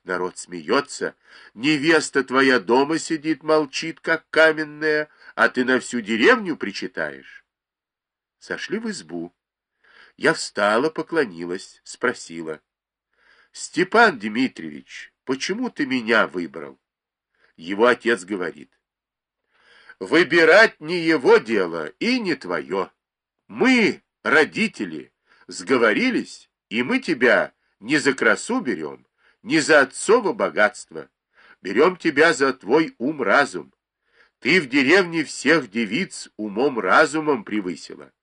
Народ смеется. Невеста твоя дома сидит, молчит, как каменная, а ты на всю деревню причитаешь. Сошли в избу. Я встала, поклонилась, спросила: Степан Дмитриевич, почему ты меня выбрал? Его отец говорит: выбирать не его дело и не твое. Мы, родители, сговорились, и мы тебя не за красу берем, не за отцово богатство. Берем тебя за твой ум-разум. Ты в деревне всех девиц умом-разумом превысила.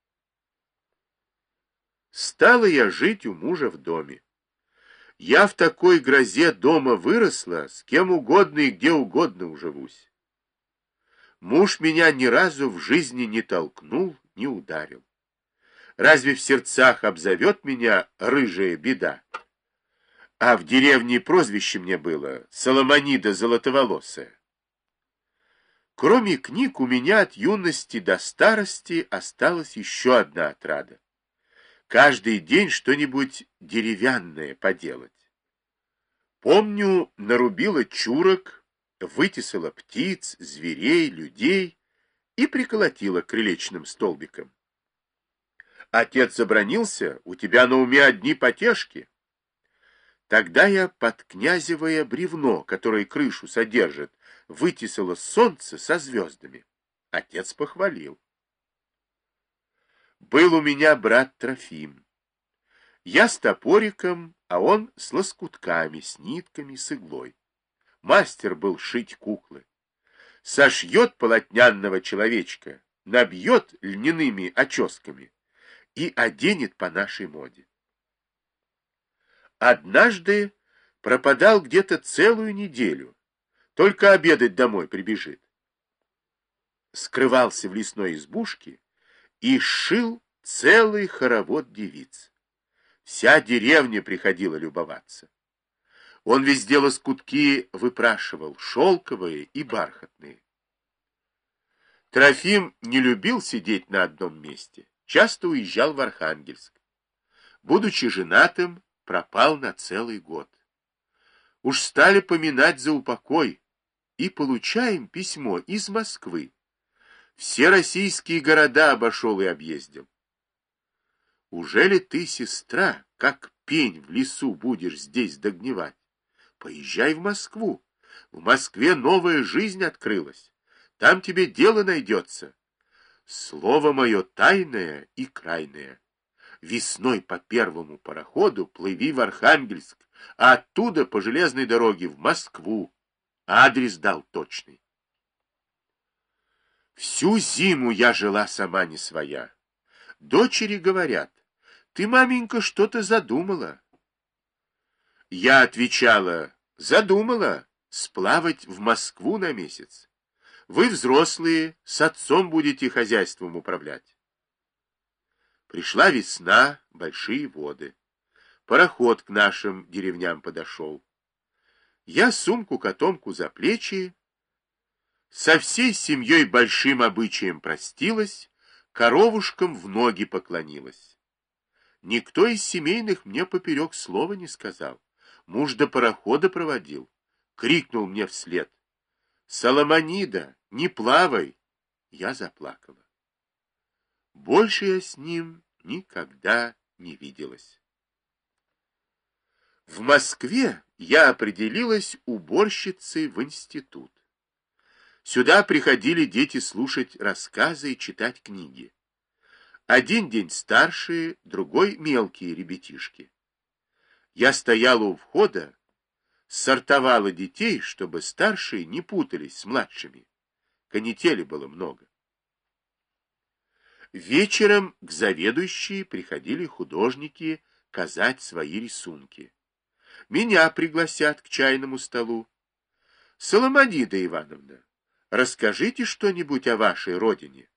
Стала я жить у мужа в доме. Я в такой грозе дома выросла, с кем угодно и где угодно уживусь. Муж меня ни разу в жизни не толкнул, не ударил. Разве в сердцах обзовет меня рыжая беда? А в деревне прозвище мне было Соломонида Золотоволосая. Кроме книг у меня от юности до старости осталась еще одна отрада. Каждый день что-нибудь деревянное поделать. Помню, нарубила чурок, вытесала птиц, зверей, людей и приколотила к крылечным столбикам. Отец забранился: у тебя на уме одни потешки. Тогда я под князевое бревно, которое крышу содержит, вытесала солнце со звездами. Отец похвалил. Был у меня брат Трофим. Я с топориком, а он с лоскутками, с нитками, с иглой. Мастер был шить куклы. Сошьет полотнянного человечка, набьет льняными оческами и оденет по нашей моде. Однажды пропадал где-то целую неделю, только обедать домой прибежит. Скрывался в лесной избушке и шил целый хоровод девиц. Вся деревня приходила любоваться. Он везде лоскутки выпрашивал, шелковые и бархатные. Трофим не любил сидеть на одном месте, часто уезжал в Архангельск. Будучи женатым, пропал на целый год. Уж стали поминать за упокой, и получаем письмо из Москвы. Все российские города обошел и объездил. Уже ли ты, сестра, как пень в лесу будешь здесь догнивать? Поезжай в Москву. В Москве новая жизнь открылась. Там тебе дело найдется. Слово мое тайное и крайное. Весной по первому пароходу плыви в Архангельск, а оттуда по железной дороге в Москву. Адрес дал точный. Всю зиму я жила сама не своя. Дочери говорят: ты, маменька, что-то задумала. Я отвечала: задумала сплавать в Москву на месяц. Вы взрослые, с отцом будете хозяйством управлять. Пришла весна, большие воды. Пароход к нашим деревням подошел. Я сумку-котомку за плечи, со всей семьей большим обычаем простилась, коровушкам в ноги поклонилась. Никто из семейных мне поперек слова не сказал. Муж до парохода проводил. Крикнул мне вслед: «Соломонида, не плавай!» Я заплакала. Больше я с ним никогда не виделась. В Москве я определилась уборщицей в институт. Сюда приходили дети слушать рассказы и читать книги. Один день старшие, другой мелкие ребятишки. Я стояла у входа, сортовала детей, чтобы старшие не путались с младшими. Канители было много. Вечером к заведующей приходили художники казать свои рисунки. Меня пригласят к чайному столу. Соломонида Ивановна, расскажите что-нибудь о вашей родине.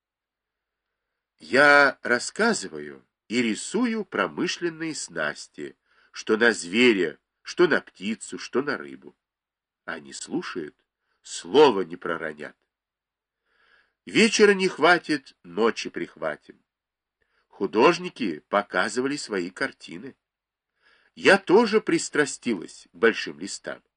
Я рассказываю и рисую промышленные снасти, что на зверя, что на птицу, что на рыбу. Они слушают, слова не проронят. Вечера не хватит, ночи прихватим. Художники показывали свои картины. Я тоже пристрастилась к большим листам.